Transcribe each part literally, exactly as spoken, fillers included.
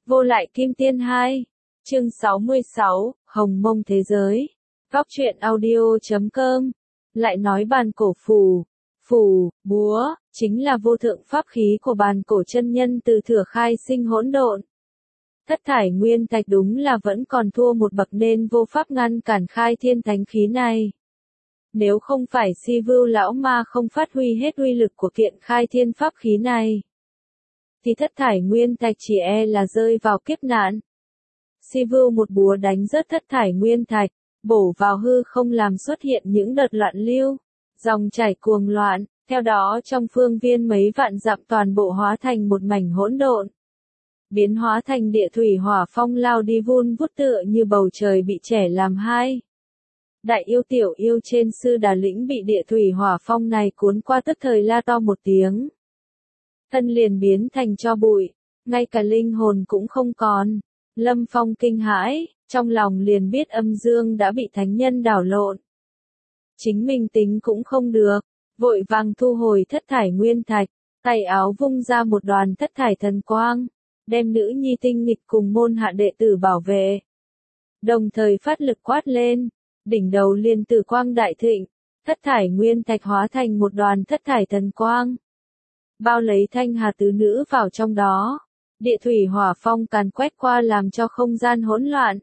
Vô lại kim tiên hai. Chương sáu mươi sáu, Hồng Mông Thế Giới. Góc truyện audio chấm com. Lại nói bàn cổ phù. Phù, búa, chính là vô thượng pháp khí của bàn cổ chân nhân từ Thừa khai sinh hỗn độn. Thất thải nguyên thạch đúng là vẫn còn thua một bậc nên vô pháp ngăn cản khai thiên thánh khí này. Nếu không phải Si Vưu lão ma không phát huy hết uy lực của kiện khai thiên pháp khí này, thì thất thải nguyên thạch chỉ e là rơi vào kiếp nạn. Si Vưu một búa đánh rớt thất thải nguyên thạch, bổ vào hư không làm xuất hiện những đợt loạn lưu, dòng chảy cuồng loạn, theo đó trong phương viên mấy vạn dặm toàn bộ hóa thành một mảnh hỗn độn. Biến hóa thành địa thủy hỏa phong lao đi vun vút tựa như bầu trời bị chẻ làm hai. Đại yêu tiểu yêu trên Sư Đà Lĩnh bị địa thủy hỏa phong này cuốn qua tức thời la to một tiếng. Thân liền biến thành tro bụi, ngay cả linh hồn cũng không còn. Lâm Phong kinh hãi, trong lòng liền biết âm dương đã bị thánh nhân đảo lộn. Chính mình tính cũng không được, vội vàng thu hồi thất thải nguyên thạch, tay áo vung ra một đoàn thất thải thần quang, đem nữ nhi tinh nghịch cùng môn hạ đệ tử bảo vệ. Đồng thời phát lực quát lên, đỉnh đầu liền tử quang đại thịnh, thất thải nguyên thạch hóa thành một đoàn thất thải thần quang. Bao lấy Thanh Hà tứ nữ vào trong đó, địa thủy hỏa phong càn quét qua làm cho không gian hỗn loạn.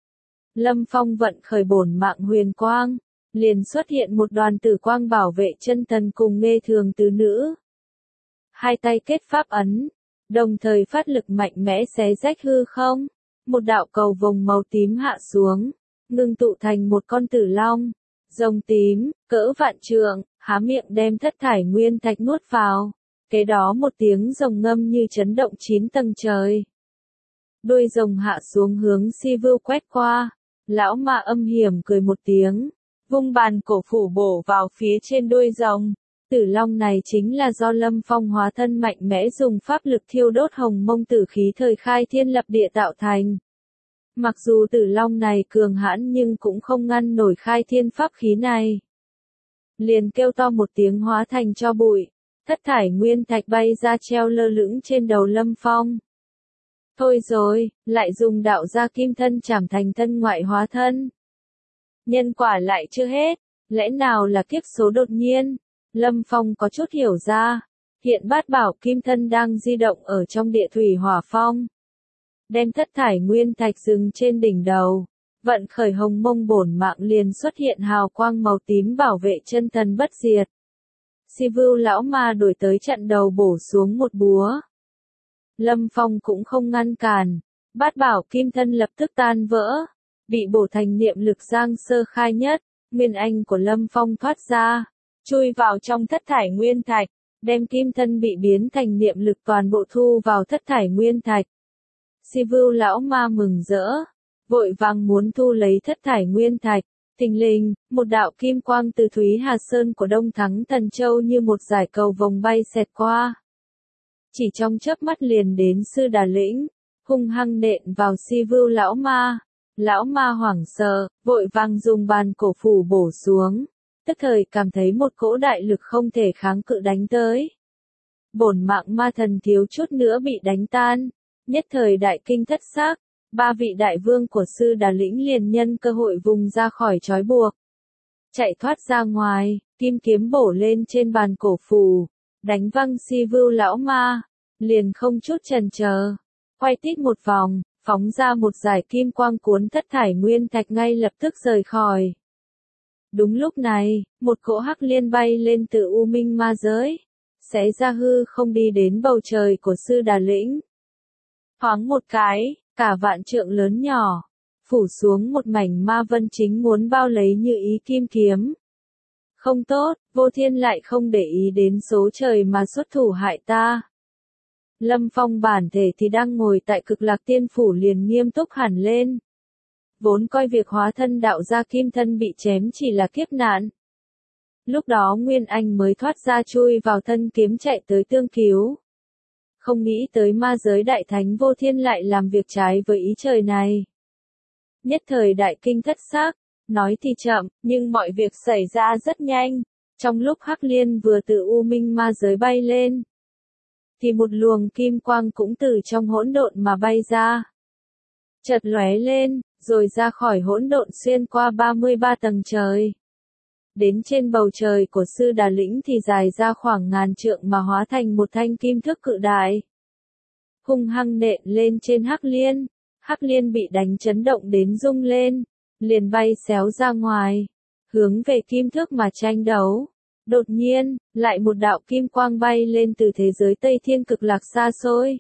Lâm Phong vận khởi bổn mạng huyền quang, liền xuất hiện một đoàn tử quang bảo vệ chân thần cùng Nghê Thường tứ nữ. Hai tay kết pháp ấn, đồng thời phát lực mạnh mẽ xé rách hư không, một đạo cầu vồng màu tím hạ xuống, ngưng tụ thành một con tử long, rồng tím, cỡ vạn trượng, há miệng đem thất thải nguyên thạch nuốt vào. Kế đó một tiếng rồng ngâm như chấn động chín tầng trời. Đuôi rồng hạ xuống hướng Si Vưu quét qua, lão ma âm hiểm cười một tiếng, vung bàn cổ phủ bổ vào phía trên đuôi rồng. Tử long này chính là do Lâm Phong hóa thân mạnh mẽ dùng pháp lực thiêu đốt hồng mông tử khí thời khai thiên lập địa tạo thành. Mặc dù tử long này cường hãn nhưng cũng không ngăn nổi khai thiên pháp khí này. Liền kêu to một tiếng hóa thành tro bụi. Thất thải nguyên thạch bay ra treo lơ lửng trên đầu Lâm Phong. Thôi rồi, lại dùng đạo gia kim thân trảm thành thân ngoại hóa thân. Nhân quả lại chưa hết, lẽ nào là kiếp số đột nhiên? Lâm Phong có chút hiểu ra, hiện bát bảo kim thân đang di động ở trong địa thủy hỏa phong. Đem thất thải nguyên thạch dừng trên đỉnh đầu, vận khởi hồng mông bổn mạng liền xuất hiện hào quang màu tím bảo vệ chân thần bất diệt. Si Vưu lão ma đổi tới chặn đầu bổ xuống một búa. Lâm Phong cũng không ngăn cản, bát bảo kim thân lập tức tan vỡ, bị bổ thành niệm lực giang sơ khai nhất, nguyên anh của Lâm Phong thoát ra, chui vào trong thất thải nguyên thạch, đem kim thân bị biến thành niệm lực toàn bộ thu vào thất thải nguyên thạch. Si Vưu lão ma mừng rỡ, vội vàng muốn thu lấy thất thải nguyên thạch. Thình lình, một đạo kim quang từ Thúy Hà Sơn của Đông Thắng Thần Châu như một dải cầu vồng bay xẹt qua. Chỉ trong chớp mắt liền đến Sư Đà Lĩnh, hung hăng nện vào Si Vưu lão ma. Lão ma hoảng sợ, vội vàng dùng bàn cổ phủ bổ xuống, tức thời cảm thấy một cỗ đại lực không thể kháng cự đánh tới. Bổn mạng ma thần thiếu chút nữa bị đánh tan, nhất thời đại kinh thất xác. Ba vị đại vương của Sư Đà Lĩnh liền nhân cơ hội vùng ra khỏi trói buộc. Chạy thoát ra ngoài, kim kiếm bổ lên trên bàn cổ phù, đánh văng Si Vưu lão ma, liền không chút chần chờ, quay tít một vòng, phóng ra một dải kim quang cuốn thất thải nguyên thạch ngay lập tức rời khỏi. Đúng lúc này, một cỗ hắc liên bay lên từ U Minh ma giới, xé ra hư không đi đến bầu trời của Sư Đà Lĩnh. Thoáng một cái, cả vạn trượng lớn nhỏ, phủ xuống một mảnh ma vân chính muốn bao lấy Như Ý kim kiếm. Không tốt, Vô Thiên lại không để ý đến số trời mà xuất thủ hại ta. Lâm Phong bản thể thì đang ngồi tại Cực Lạc Tiên Phủ liền nghiêm túc hẳn lên. Vốn coi việc hóa thân đạo gia kim thân bị chém chỉ là kiếp nạn. Lúc đó Nguyên Anh mới thoát ra chui vào thân kiếm chạy tới tương cứu. Không nghĩ tới ma giới đại thánh Vô Thiên lại làm việc trái với ý trời này. Nhất thời đại kinh thất xác, nói thì chậm, nhưng mọi việc xảy ra rất nhanh. Trong lúc Hắc Liên vừa từ U Minh ma giới bay lên, thì một luồng kim quang cũng từ trong hỗn độn mà bay ra. Chợt lóe lên, rồi ra khỏi hỗn độn xuyên qua ba mươi ba tầng trời. Đến trên bầu trời của Sư Đà Lĩnh thì dài ra khoảng ngàn trượng mà hóa thành một thanh kim thước cự đại. Hung hăng nện lên trên Hắc Liên, Hắc Liên bị đánh chấn động đến rung lên, liền bay xéo ra ngoài, hướng về kim thước mà tranh đấu. Đột nhiên, lại một đạo kim quang bay lên từ thế giới Tây Thiên cực lạc xa xôi.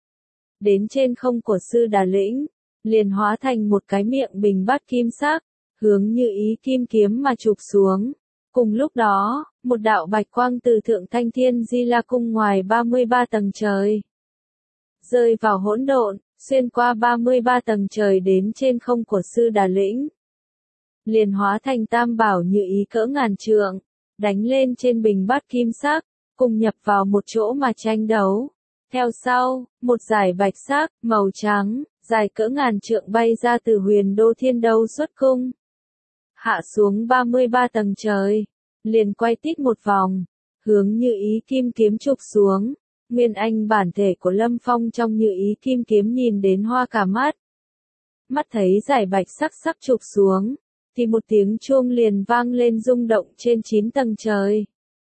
Đến trên không của Sư Đà Lĩnh, liền hóa thành một cái miệng bình bát kim sắc, hướng như ý kim kiếm mà chụp xuống. Cùng lúc đó, một đạo bạch quang từ Thượng Thanh Thiên Di La Cung ngoài ba mươi ba tầng trời, rơi vào hỗn độn, xuyên qua ba mươi ba tầng trời đến trên không của Sư Đà Lĩnh. Liền hóa thành tam bảo như ý cỡ ngàn trượng, đánh lên trên bình bát kim sắc, cùng nhập vào một chỗ mà tranh đấu. Theo sau, một dải bạch sắc, màu trắng, dài cỡ ngàn trượng bay ra từ Huyền Đô Thiên Đâu Xuất Cung. Hạ xuống ba mươi ba tầng trời, liền quay tít một vòng, hướng như ý kim kiếm chụp xuống. Nguyên anh bản thể của Lâm Phong trong như ý kim kiếm nhìn đến hoa cả mắt. Mắt thấy dải bạch sắc sắc chụp xuống, thì một tiếng chuông liền vang lên rung động trên chín tầng trời,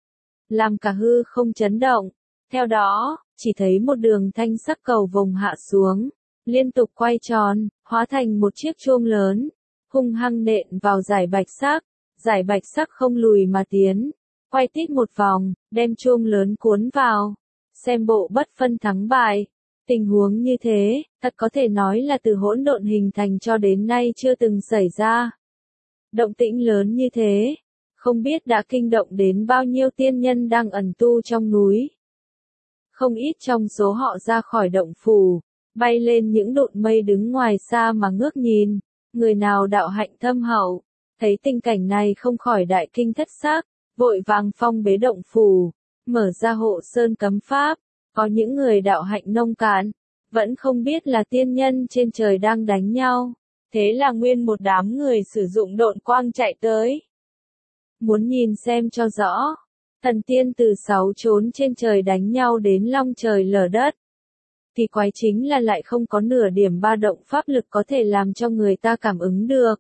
làm cả hư không chấn động. Theo đó, chỉ thấy một đường thanh sắc cầu vồng hạ xuống, liên tục quay tròn, hóa thành một chiếc chuông lớn, hung hăng nện vào dải bạch sắc. Dải bạch sắc không lùi mà tiến, quay tít một vòng, đem chuông lớn cuốn vào. Xem bộ bất phân thắng bại. Tình huống như thế, thật có thể nói là từ hỗn độn hình thành cho đến nay chưa từng xảy ra. Động tĩnh lớn như thế, không biết đã kinh động đến bao nhiêu tiên nhân đang ẩn tu trong núi. Không ít trong số họ ra khỏi động phủ, bay lên những độn mây đứng ngoài xa mà ngước nhìn. Người nào đạo hạnh thâm hậu, thấy tình cảnh này không khỏi đại kinh thất sắc, vội vàng phong bế động phủ, mở ra hộ sơn cấm pháp. Có những người đạo hạnh nông cạn, vẫn không biết là tiên nhân trên trời đang đánh nhau. Thế là nguyên một đám người sử dụng độn quang chạy tới. Muốn nhìn xem cho rõ, thần tiên từ sáu chốn trên trời đánh nhau đến long trời lở đất. Thì quái chính là lại không có nửa điểm ba động pháp lực có thể làm cho người ta cảm ứng được.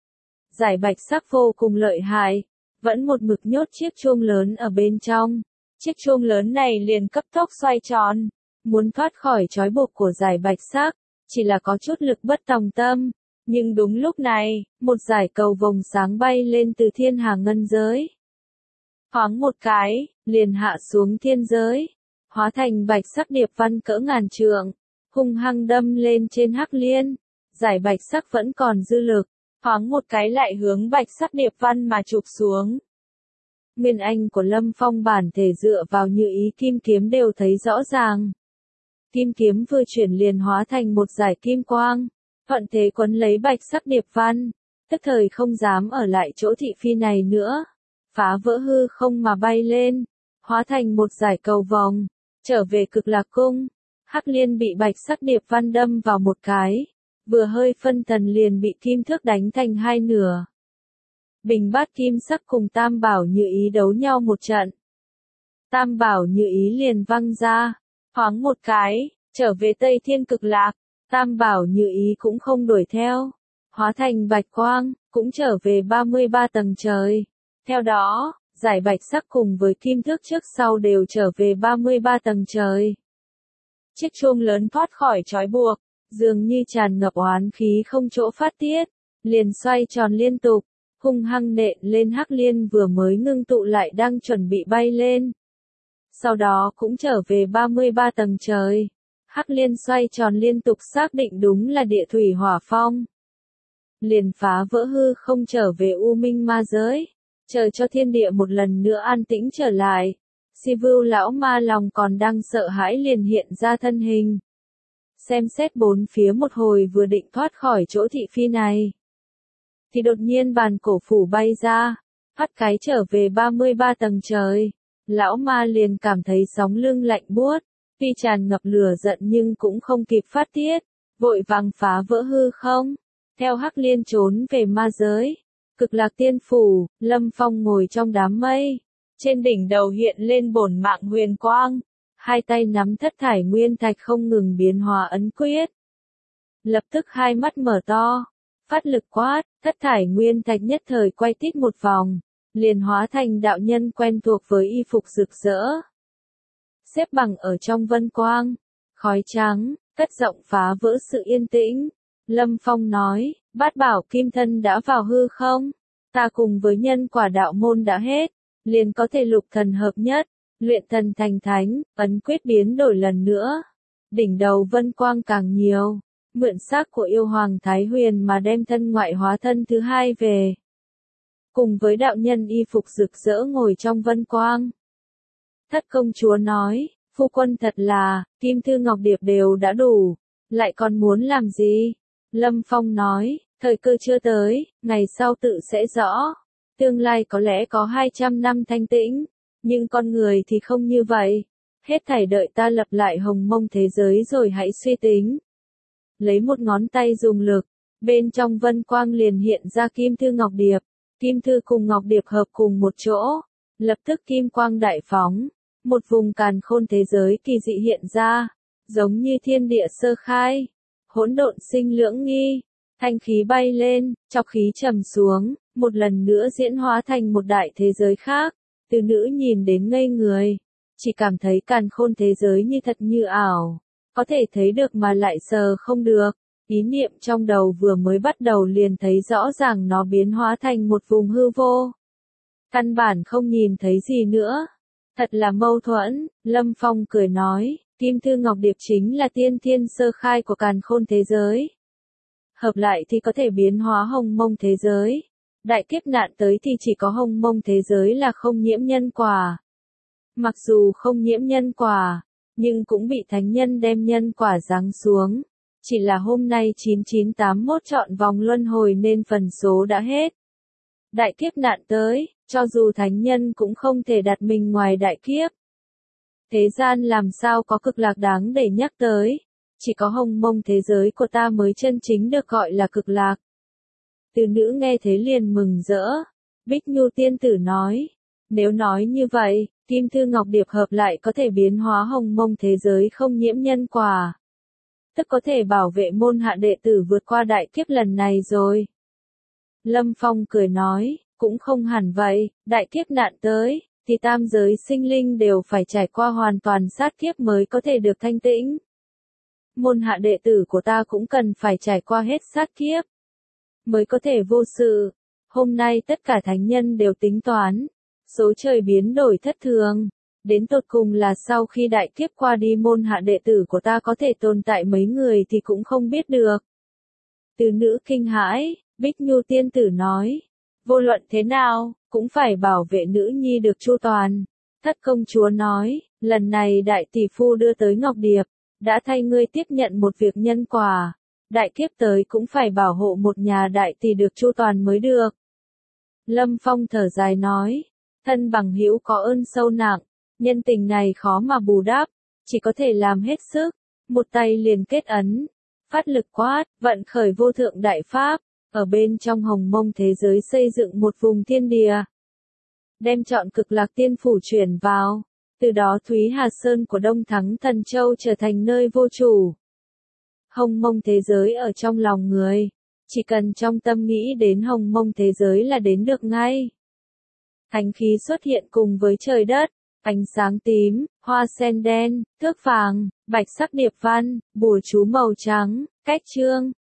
Giải bạch sắc vô cùng lợi hại, vẫn một mực nhốt chiếc chuông lớn ở bên trong. Chiếc chuông lớn này liền cấp tốc xoay tròn, muốn thoát khỏi trói buộc của giải bạch sắc, chỉ là có chút lực bất tòng tâm. Nhưng đúng lúc này, một dải cầu vồng sáng bay lên từ thiên hà ngân giới. Thoáng một cái, liền hạ xuống thiên giới, hóa thành bạch sắc điệp văn cỡ ngàn trượng, hung hăng đâm lên trên Hắc Liên. Dải bạch sắc vẫn còn dư lực, thoáng một cái lại hướng bạch sắc điệp văn mà chụp xuống. Nguyên anh của Lâm Phong bản thể dựa vào như ý kim kiếm đều thấy rõ ràng. Kim kiếm vừa chuyển liền hóa thành một dải kim quang, thuận thế quấn lấy bạch sắc điệp văn, tức thời không dám ở lại chỗ thị phi này nữa, phá vỡ hư không mà bay lên, hóa thành một dải cầu vòng, trở về Cực Lạc Cung. Hắc Liên bị bạch sắc điệp văn đâm vào một cái, vừa hơi phân thần liền bị kim thước đánh thành hai nửa. Bình bát kim sắc cùng tam bảo như ý đấu nhau một trận. Tam bảo như ý liền văng ra, thoáng một cái, trở về Tây Thiên Cực Lạc. Tam bảo như ý cũng không đuổi theo, hóa thành bạch quang, cũng trở về ba mươi ba tầng trời. Theo đó, giải bạch sắc cùng với kim thước trước sau đều trở về ba mươi ba tầng trời. Chiếc chuông lớn thoát khỏi trói buộc, dường như tràn ngập oán khí không chỗ phát tiết, liền xoay tròn liên tục, hung hăng nện lên Hắc Liên vừa mới ngưng tụ lại đang chuẩn bị bay lên. Sau đó cũng trở về ba mươi ba tầng trời. Hắc Liên xoay tròn liên tục xác định đúng là địa thủy hỏa phong. Liền phá vỡ hư không trở về U Minh ma giới, chờ cho thiên địa một lần nữa an tĩnh trở lại. Si Vưu lão ma lòng còn đang sợ hãi liền hiện ra thân hình. Xem xét bốn phía một hồi vừa định thoát khỏi chỗ thị phi này, thì đột nhiên bàn cổ phủ bay ra, hất cái trở về ba mươi ba tầng trời. Lão ma liền cảm thấy sóng lưng lạnh buốt, tuy tràn ngập lửa giận nhưng cũng không kịp phát tiết, vội vàng phá vỡ hư không, theo Hắc Liên trốn về ma giới. Cực Lạc Tiên phủ, Lâm Phong ngồi trong đám mây, trên đỉnh đầu hiện lên bổn mạng huyền quang, hai tay nắm thất thải nguyên thạch không ngừng biến hóa ấn quyết. Lập tức hai mắt mở to, phát lực quát, thất thải nguyên thạch nhất thời quay tít một vòng, liền hóa thành đạo nhân quen thuộc với y phục rực rỡ. Xếp bằng ở trong vân quang, khói trắng, cất rộng phá vỡ sự yên tĩnh. Lâm Phong nói, bát bảo kim thân đã vào hư không? Ta cùng với nhân quả đạo môn đã hết, liền có thể lục thần hợp nhất, luyện thần thành thánh, ấn quyết biến đổi lần nữa. Đỉnh đầu vân quang càng nhiều, mượn xác của yêu hoàng Thái Huyền mà đem thân ngoại hóa thân thứ hai về. Cùng với đạo nhân y phục rực rỡ ngồi trong vân quang. Thất công chúa nói, phu quân thật là, kim thư ngọc điệp đều đã đủ, lại còn muốn làm gì? Lâm Phong nói, thời cơ chưa tới, ngày sau tự sẽ rõ. Tương lai có lẽ có hai trăm năm thanh tĩnh, nhưng con người thì không như vậy. Hết thảy đợi ta lập lại hồng mông thế giới rồi hãy suy tính. Lấy một ngón tay dùng lực, bên trong vân quang liền hiện ra kim thư ngọc điệp. Kim thư cùng ngọc điệp hợp cùng một chỗ, lập tức kim quang đại phóng, một vùng càn khôn thế giới kỳ dị hiện ra, giống như thiên địa sơ khai, hỗn độn sinh lưỡng nghi, thanh khí bay lên, trọc khí trầm xuống, một lần nữa diễn hóa thành một đại thế giới khác. Từ nữ nhìn đến ngây người, chỉ cảm thấy càn khôn thế giới như thật như ảo, có thể thấy được mà lại sờ không được. Ý niệm trong đầu vừa mới bắt đầu liền thấy rõ ràng nó biến hóa thành một vùng hư vô. Căn bản không nhìn thấy gì nữa. Thật là mâu thuẫn, Lâm Phong cười nói, kim thư ngọc điệp chính là tiên thiên sơ khai của càn khôn thế giới. Hợp lại thì có thể biến hóa hồng mông thế giới. Đại kiếp nạn tới thì chỉ có hồng mông thế giới là không nhiễm nhân quả. Mặc dù không nhiễm nhân quả, nhưng cũng bị thánh nhân đem nhân quả giáng xuống. Chỉ là hôm nay chín chín tám mốt chọn vòng luân hồi nên phần số đã hết. Đại kiếp nạn tới, cho dù thánh nhân cũng không thể đặt mình ngoài đại kiếp. Thế gian làm sao có cực lạc đáng để nhắc tới, chỉ có hồng mông thế giới của ta mới chân chính được gọi là cực lạc. Từ nữ nghe thế liền mừng rỡ, Bích Nhu tiên tử nói, nếu nói như vậy, kim thư ngọc điệp hợp lại có thể biến hóa hồng mông thế giới không nhiễm nhân quả. Tức có thể bảo vệ môn hạ đệ tử vượt qua đại kiếp lần này rồi. Lâm Phong cười nói, cũng không hẳn vậy, đại kiếp nạn tới, thì tam giới sinh linh đều phải trải qua hoàn toàn sát kiếp mới có thể được thanh tĩnh. Môn hạ đệ tử của ta cũng cần phải trải qua hết sát kiếp, mới có thể vô sự. Hôm nay tất cả thánh nhân đều tính toán, số trời biến đổi thất thường. Đến tột cùng là sau khi đại kiếp qua đi môn hạ đệ tử của ta có thể tồn tại mấy người thì cũng không biết được. Từ nữ kinh hãi, Bích Nhu tiên tử nói, vô luận thế nào, cũng phải bảo vệ nữ nhi được chu toàn. Thất công chúa nói, lần này đại tỷ phu đưa tới Ngọc Điệp, đã thay ngươi tiếp nhận một việc nhân quả. Đại kiếp tới cũng phải bảo hộ một nhà đại tỷ được chu toàn mới được. Lâm Phong thở dài nói, thân bằng hữu có ơn sâu nặng. Nhân tình này khó mà bù đắp, chỉ có thể làm hết sức, một tay liền kết ấn, phát lực quát, vận khởi vô thượng đại pháp, ở bên trong hồng mông thế giới xây dựng một vùng thiên địa. Đem chọn cực lạc tiên phủ chuyển vào, từ đó Thúy Hà Sơn của Đông Thắng Thần Châu trở thành nơi vô chủ. Hồng mông thế giới ở trong lòng người, chỉ cần trong tâm nghĩ đến hồng mông thế giới là đến được ngay. Thánh khí xuất hiện cùng với trời đất. Ánh sáng tím, hoa sen đen, thước vàng, bạch sắc điệp văn, bùa chú màu trắng, cách chương,